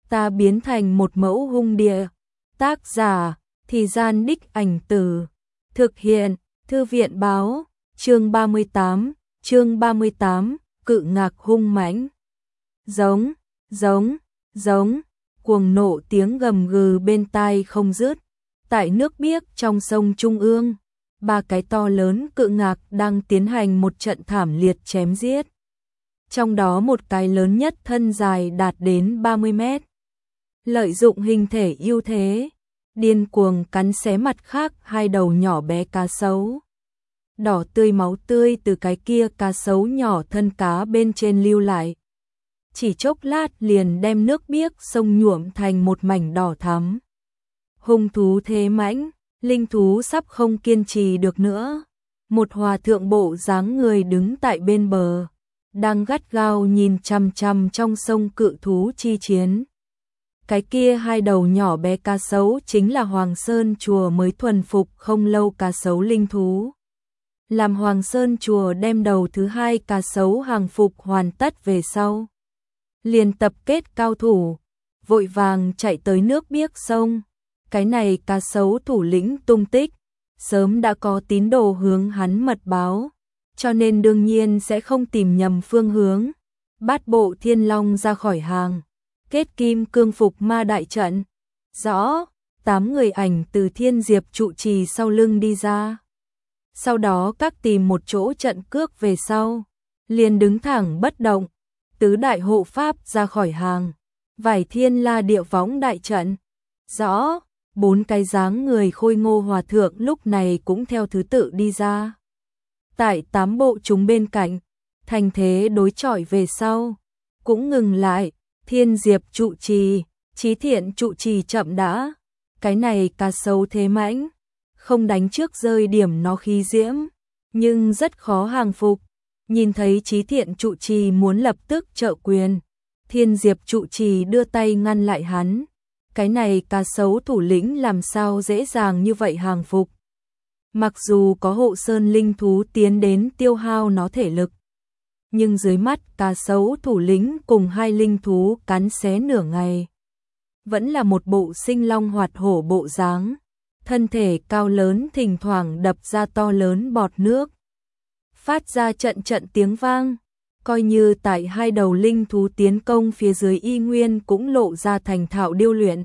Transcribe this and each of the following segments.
ta biến thành một mẫu hung địa. Tác giả, Thì Gian Đích Ảnh Tử. Thực hiện, Thư viện báo, chương 38, cự ngạc hung mãnh. Giống, giống, cuồng nộ tiếng gầm gừ bên tai không dứt. Tại nước biếc trong sông Trung ương, ba cái to lớn cự ngạc đang tiến hành một trận thảm liệt chém giết. Trong đó một cái lớn nhất thân dài đạt đến 30 mét. Lợi dụng hình thể ưu thế, điên cuồng cắn xé mặt khác hai đầu nhỏ bé cá sấu. Đỏ tươi máu tươi từ cái kia cá sấu nhỏ thân cá bên trên lưu lại. Chỉ chốc lát liền đem nước biếc sông nhuộm thành một mảnh đỏ thắm. Hung thú thế mãnh, linh thú sắp không kiên trì được nữa. Một hòa thượng bộ dáng người đứng tại bên bờ, đang gắt gao nhìn chằm chằm trong sông cự thú chi chiến. Cái kia hai đầu nhỏ bé cá sấu chính là Hoàng Sơn Chùa mới thuần phục không lâu cá sấu linh thú. Làm Hoàng Sơn Chùa đem đầu thứ hai cá sấu hàng phục hoàn tất về sau, liền tập kết cao thủ, vội vàng chạy tới nước biếc sông. Cái này cá sấu thủ lĩnh tung tích, sớm đã có tín đồ hướng hắn mật báo, cho nên đương nhiên sẽ không tìm nhầm phương hướng. Bát bộ thiên long ra khỏi hàng, kết kim cương phục ma đại trận. Rõ, 8 người ảnh từ Thiên Diệp trụ trì sau lưng đi ra. Sau đó các tìm một chỗ trận cước về sau, liền đứng thẳng bất động. Tứ đại hộ pháp ra khỏi hàng, vải thiên la địa võng đại trận. Rõ, 4 cái dáng người khôi ngô hòa thượng lúc này cũng theo thứ tự đi ra. Tại 8 bộ chúng bên cạnh, thành thế đối chọi về sau, cũng ngừng lại. Thiên Diệp trụ trì, Chí Thiện trụ trì chậm đã. Cái này cá sấu thế mãnh, không đánh trước rơi điểm nó khí diễm, nhưng rất khó hàng phục. Nhìn thấy Chí Thiện trụ trì muốn lập tức trợ quyền, Thiên Diệp trụ trì đưa tay ngăn lại hắn. Cái này cá sấu thủ lĩnh làm sao dễ dàng như vậy hàng phục. Mặc dù có hộ sơn linh thú tiến đến tiêu hao nó thể lực, nhưng dưới mắt cá sấu thủ lĩnh cùng hai linh thú cắn xé nửa ngày, vẫn là một bộ sinh long hoạt hổ bộ dáng, thân thể cao lớn thỉnh thoảng đập ra to lớn bọt nước, phát ra trận trận tiếng vang, coi như tại hai đầu linh thú tiến công phía dưới y nguyên cũng lộ ra thành thạo điêu luyện.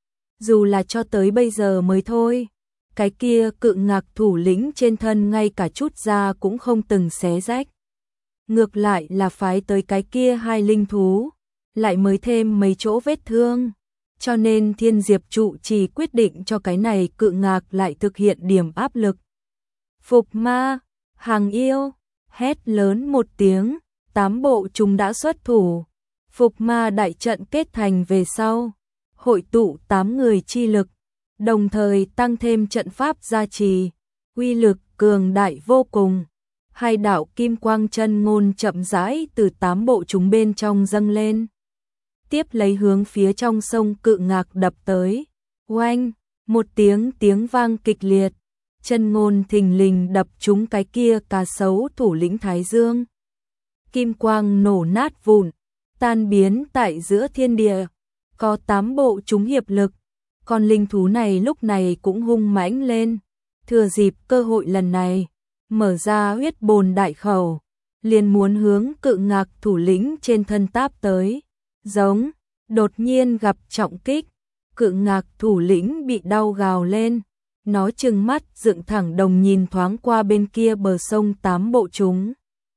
Dù là cho tới bây giờ mới thôi, cái kia cự ngạc thủ lĩnh trên thân ngay cả chút da cũng không từng xé rách. Ngược lại là phái tới cái kia hai linh thú, lại mới thêm mấy chỗ vết thương. Cho nên Thiên Diệp trụ trì quyết định cho cái này cự ngạc lại thực hiện điểm áp lực. Phục ma, hàng yêu, hét lớn một tiếng, 8 bộ chúng đã xuất thủ. Phục ma đại trận kết thành về sau, hội tụ 8 người chi lực, đồng thời tăng thêm trận pháp gia trì, uy lực cường đại vô cùng. Hai đạo kim quang chân ngôn chậm rãi từ 8 bộ chúng bên trong dâng lên, tiếp lấy hướng phía trong sông cự ngạc đập tới. Oanh, một tiếng vang kịch liệt, chân ngôn thình lình đập trúng cái kia cá sấu thủ lĩnh Thái Dương. Kim quang nổ nát vụn, tan biến tại giữa thiên địa. Có 8 bộ chúng hiệp lực, con linh thú này lúc này cũng hung mãnh lên, thừa dịp cơ hội lần này, mở ra huyết bồn đại khẩu, liền muốn hướng cự ngạc thủ lĩnh trên thân táp tới. Giống, đột nhiên gặp trọng kích, cự ngạc thủ lĩnh bị đau gào lên, nó trừng mắt dựng thẳng đồng nhìn thoáng qua bên kia bờ sông 8 bộ chúng,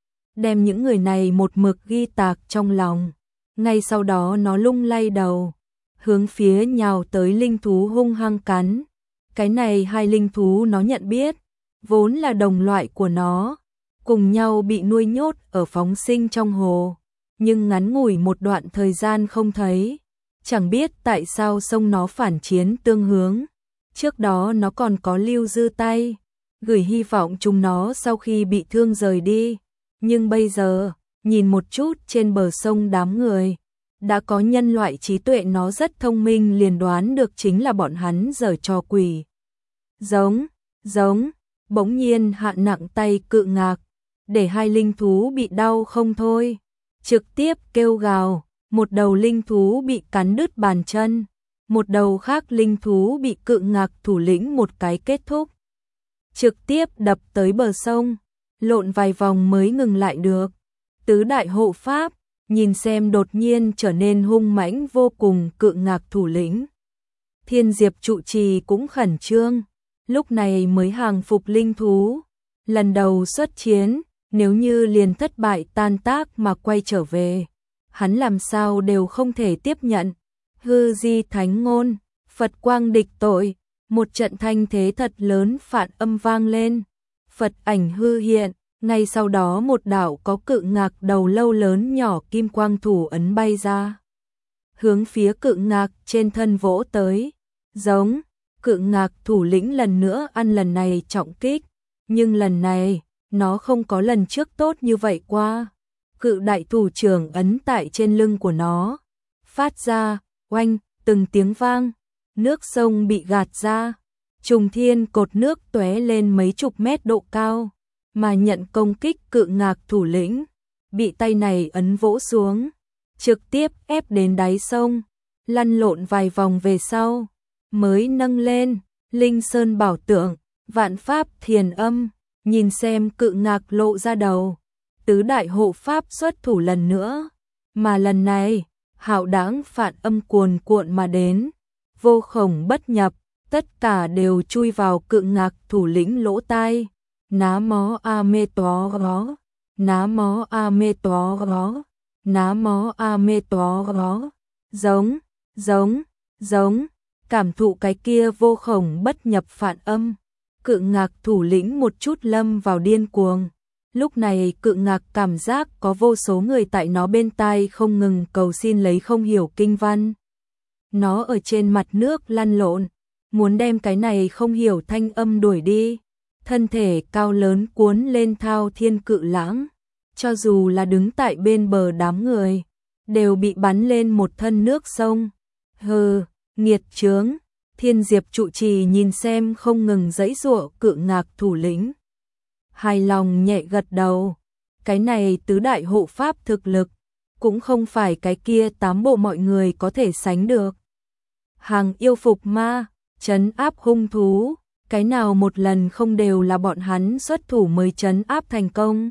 đem những người này một mực ghi tạc trong lòng. Ngay sau đó nó lung lay đầu, hướng phía nhào tới linh thú hung hăng cắn. Cái này hai linh thú nó nhận biết, vốn là đồng loại của nó, cùng nhau bị nuôi nhốt ở phóng sinh trong hồ, nhưng ngắn ngủi một đoạn thời gian không thấy, chẳng biết tại sao sông nó phản chiến tương hướng. Trước đó nó còn có lưu dư tay, gửi hy vọng chúng nó sau khi bị thương rời đi, nhưng bây giờ, nhìn một chút trên bờ sông đám người, đã có nhân loại trí tuệ nó rất thông minh liền đoán được chính là bọn hắn giở trò quỷ. Giống, bỗng nhiên hạ nặng tay cự ngạc, để hai linh thú bị đau không thôi, trực tiếp kêu gào, một đầu linh thú bị cắn đứt bàn chân, một đầu khác linh thú bị Cự Ngạc thủ lĩnh một cái kết thúc. Trực tiếp đập tới bờ sông, lộn vài vòng mới ngừng lại được. Tứ đại hộ pháp, nhìn xem đột nhiên trở nên hung mãnh vô cùng Cự Ngạc thủ lĩnh. Thiên Diệp trụ trì cũng khẩn trương, lúc này mới hàng phục linh thú. Lần đầu xuất chiến, nếu như liền thất bại tan tác mà quay trở về, hắn làm sao đều không thể tiếp nhận. Hư di thánh ngôn, Phật quang địch tội, một trận thanh thế thật lớn phản âm vang lên. Phật ảnh hư hiện, ngay sau đó một đạo có Cự Ngạc đầu lâu lớn nhỏ kim quang thủ ấn bay ra, hướng phía Cự Ngạc trên thân vỗ tới. Giống, Cự Ngạc thủ lĩnh lần nữa ăn lần này trọng kích, nhưng lần này, nó không có lần trước tốt như vậy qua. Cự đại thủ trưởng ấn tại trên lưng của nó, phát ra, oanh, từng tiếng vang, nước sông bị gạt ra, trùng thiên cột nước tóe lên mấy chục mét độ cao, mà nhận công kích Cự Ngạc thủ lĩnh, bị tay này ấn vỗ xuống, trực tiếp ép đến đáy sông, lăn lộn vài vòng về sau, mới nâng lên. Linh Sơn bảo tượng, Vạn Pháp Thiền Âm, nhìn xem Cự Ngạc lộ ra đầu, tứ đại hộ pháp xuất thủ lần nữa, mà lần này, hạo đãng phản âm cuồn cuộn mà đến, vô khổng bất nhập, tất cả đều chui vào Cự Ngạc thủ lĩnh lỗ tai. Ná mó a mê tó gó, ná mó a mê tó gó, ná mó a mê tó gó, giống, giống, giống, cảm thụ cái kia vô khổng bất nhập phản âm. Cự Ngạc thủ lĩnh một chút lâm vào điên cuồng. Lúc này Cự Ngạc cảm giác có vô số người tại nó bên tai không ngừng cầu xin lấy không hiểu kinh văn. Nó ở trên mặt nước lăn lộn, muốn đem cái này không hiểu thanh âm đuổi đi. Thân thể cao lớn cuốn lên thao thiên cự lãng, cho dù là đứng tại bên bờ đám người, đều bị bắn lên một thân nước sông. Hừ, nghiệt chướng. Thiên Diệp trụ trì nhìn xem không ngừng giãy giụa Cự Ngạc thủ lĩnh, hài lòng nhẹ gật đầu. Cái này tứ đại hộ pháp thực lực, cũng không phải cái kia 8 bộ mọi người có thể sánh được. Hàng yêu phục ma, trấn áp hung thú, cái nào một lần không đều là bọn hắn xuất thủ mới trấn áp thành công.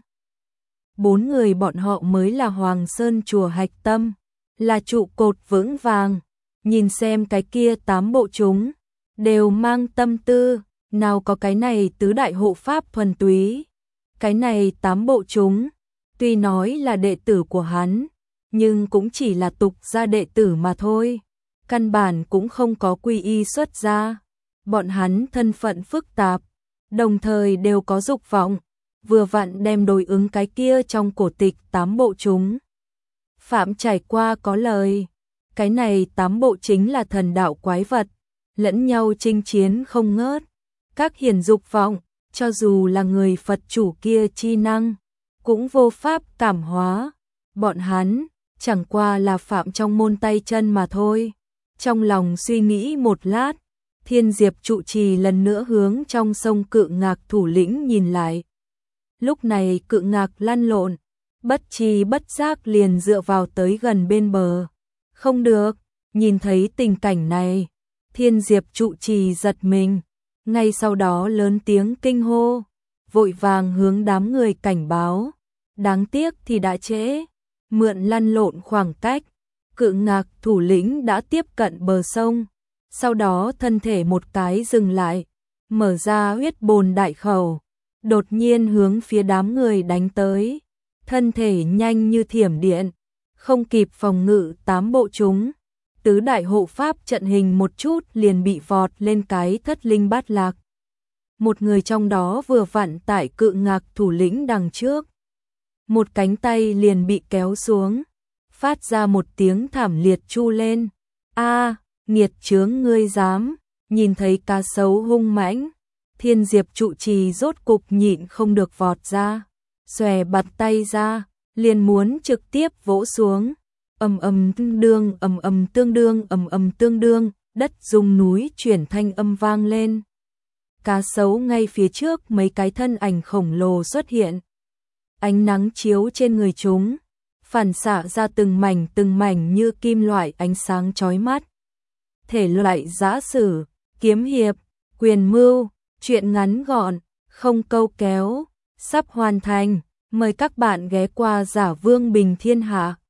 4 người bọn họ mới là Hoàng Sơn chùa hạch tâm, là trụ cột vững vàng. Nhìn xem cái kia 8 bộ chúng, đều mang tâm tư, nào có cái này tứ đại hộ pháp thuần túy. Cái này 8 bộ chúng, tuy nói là đệ tử của hắn, nhưng cũng chỉ là tục gia đệ tử mà thôi. Căn bản cũng không có quy y xuất gia. Bọn hắn thân phận phức tạp, đồng thời đều có dục vọng, vừa vặn đem đối ứng cái kia trong cổ tịch 8 bộ chúng. Phạm trải qua có lời, cái này 8 bộ chính là thần đạo quái vật, lẫn nhau chinh chiến không ngớt. Các hiền dục vọng, cho dù là người Phật chủ kia chi năng, cũng vô pháp cảm hóa. Bọn hắn, chẳng qua là phạm trong môn tay chân mà thôi. Trong lòng suy nghĩ một lát, Thiên Diệp trụ trì lần nữa hướng trong sông Cự Ngạc thủ lĩnh nhìn lại. Lúc này Cự Ngạc lăn lộn, bất tri bất giác liền dựa vào tới gần bên bờ. Không được, nhìn thấy tình cảnh này, Thiên Diệp trụ trì giật mình, ngay sau đó lớn tiếng kinh hô, vội vàng hướng đám người cảnh báo. Đáng tiếc thì đã trễ, mượn lăn lộn khoảng cách, Cự Ngạc thủ lĩnh đã tiếp cận bờ sông, sau đó thân thể một cái dừng lại, mở ra huyết bồn đại khẩu, đột nhiên hướng phía đám người đánh tới, thân thể nhanh như thiểm điện, không kịp phòng ngự 8 bộ chúng. Tứ đại hộ pháp trận hình một chút liền bị vọt lên cái thất linh bát lạc. Một người trong đó vừa vặn tại Cự Ngạc thủ lĩnh đằng trước, một cánh tay liền bị kéo xuống, phát ra một tiếng thảm liệt chu lên. A, nghiệt chướng ngươi dám! Nhìn thấy cá sấu hung mãnh, Thiên Diệp trụ trì rốt cục nhịn không được vọt ra, xòe bạt tay ra, liền muốn trực tiếp vỗ xuống. Ầm ầm tương đương, ầm ầm tương đương, ầm ầm tương đương, đất rung núi chuyển thanh âm vang lên. Cá sấu ngay phía trước mấy cái thân ảnh khổng lồ xuất hiện. Ánh nắng chiếu trên người chúng, phản xạ ra từng mảnh như kim loại ánh sáng chói mắt. Thể loại giã sử, kiếm hiệp, quyền mưu, truyện ngắn gọn, không câu kéo, sắp hoàn thành. Mời các bạn ghé qua Giả Vương Bình Thiên Hạ.